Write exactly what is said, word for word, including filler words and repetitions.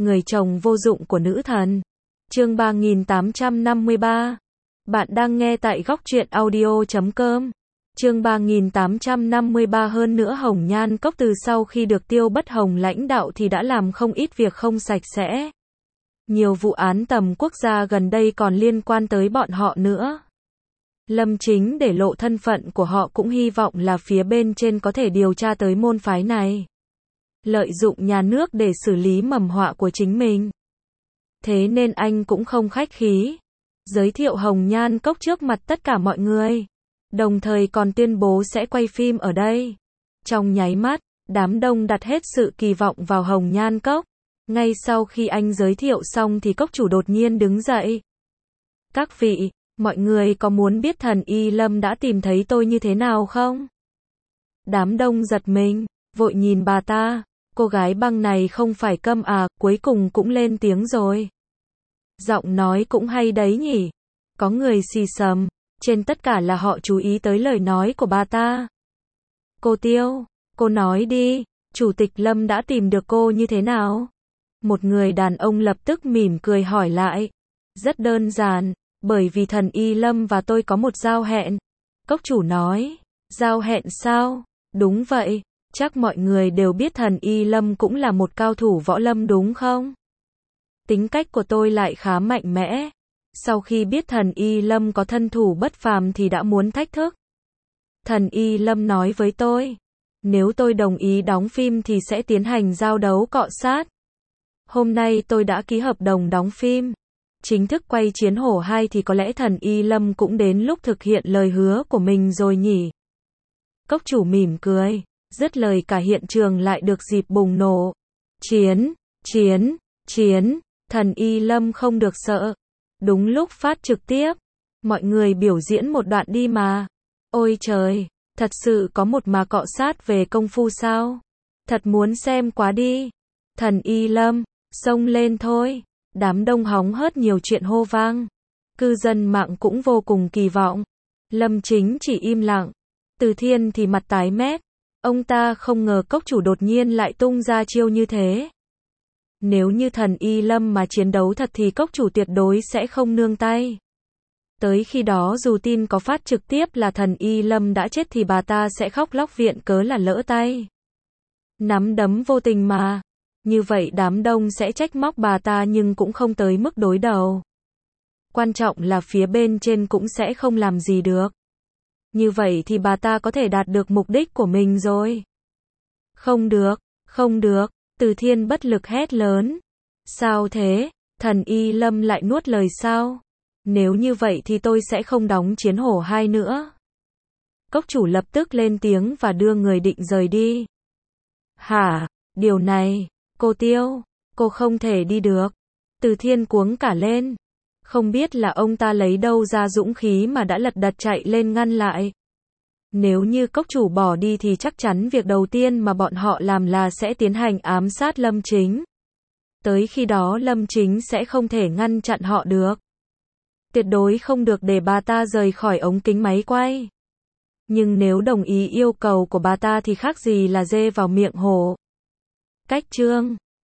Người chồng vô dụng của nữ thần. Chương ba nghìn tám trăm năm mươi ba. Bạn đang nghe tại góc truyện audio chấm com. Chương ba nghìn tám trăm năm mươi ba. Hơn nữa Hồng Nhan Cốc từ sau khi được Tiêu Bất Hồng lãnh đạo thì đã làm không ít việc không sạch sẽ. Nhiều vụ án tầm quốc gia gần đây còn liên quan tới bọn họ nữa. Lâm Chính để lộ thân phận của họ cũng hy vọng là phía bên trên có thể điều tra tới môn phái này. Lợi dụng nhà nước để xử lý mầm họa của chính mình. Thế nên anh cũng không khách khí. Giới thiệu Hồng Nhan Cốc trước mặt tất cả mọi người. Đồng thời còn tuyên bố sẽ quay phim ở đây. Trong nháy mắt, đám đông đặt hết sự kỳ vọng vào Hồng Nhan Cốc. Ngay sau khi anh giới thiệu xong thì cốc chủ đột nhiên đứng dậy. Các vị, mọi người có muốn biết thần Y Lâm đã tìm thấy tôi như thế nào không? Đám đông giật mình, vội nhìn bà ta. Cô gái băng này không phải câm à, cuối cùng cũng lên tiếng rồi. Giọng nói cũng hay đấy nhỉ. Có người xì xầm, trên tất cả là họ chú ý tới lời nói của bà ta. Cô Tiêu, cô nói đi, Chủ tịch Lâm đã tìm được cô như thế nào? Một người đàn ông lập tức mỉm cười hỏi lại. Rất đơn giản, bởi vì thần Y Lâm và tôi có một giao hẹn. Cốc chủ nói, giao hẹn sao? Đúng vậy. Chắc mọi người đều biết thần Y Lâm cũng là một cao thủ võ lâm đúng không? Tính cách của tôi lại khá mạnh mẽ. Sau khi biết thần Y Lâm có thân thủ bất phàm thì đã muốn thách thức. Thần Y Lâm nói với tôi, nếu tôi đồng ý đóng phim thì sẽ tiến hành giao đấu cọ sát. Hôm nay tôi đã ký hợp đồng đóng phim. Chính thức quay Chiến Hổ hai thì có lẽ thần Y Lâm cũng đến lúc thực hiện lời hứa của mình rồi nhỉ? Cốc chủ mỉm cười. Dứt lời cả hiện trường lại được dịp bùng nổ. Chiến, chiến, chiến, thần Y Lâm không được sợ. Đúng lúc phát trực tiếp, mọi người biểu diễn một đoạn đi mà. Ôi trời, thật sự có một mà cọ sát về công phu sao? Thật muốn xem quá đi. Thần Y Lâm, xông lên thôi. Đám đông hóng hớt nhiều chuyện hô vang. Cư dân mạng cũng vô cùng kỳ vọng. Lâm Chính chỉ im lặng. Từ Thiên thì mặt tái mét. Ông ta không ngờ cốc chủ đột nhiên lại tung ra chiêu như thế. Nếu như thần Y Lâm mà chiến đấu thật thì cốc chủ tuyệt đối sẽ không nương tay. Tới khi đó dù tin có phát trực tiếp là thần Y Lâm đã chết thì bà ta sẽ khóc lóc viện cớ là lỡ tay. Nắm đấm vô tình mà. Như vậy đám đông sẽ trách móc bà ta nhưng cũng không tới mức đối đầu. Quan trọng là phía bên trên cũng sẽ không làm gì được. Như vậy thì bà ta có thể đạt được mục đích của mình rồi. Không được, không được, Từ Thiên bất lực hét lớn. Sao thế, thần Y Lâm lại nuốt lời sao? Nếu như vậy thì tôi sẽ không đóng Chiến Hổ hai nữa. Cốc chủ lập tức lên tiếng và đưa người định rời đi. Hả, điều này, cô Tiêu, cô không thể đi được. Từ Thiên cuống cả lên. Không biết là ông ta lấy đâu ra dũng khí mà đã lật đật chạy lên ngăn lại. Nếu như cốc chủ bỏ đi thì chắc chắn việc đầu tiên mà bọn họ làm là sẽ tiến hành ám sát Lâm Chính. Tới khi đó Lâm Chính sẽ không thể ngăn chặn họ được. Tuyệt đối không được để bà ta rời khỏi ống kính máy quay. Nhưng nếu đồng ý yêu cầu của bà ta thì khác gì là dê vào miệng hổ. Cách chương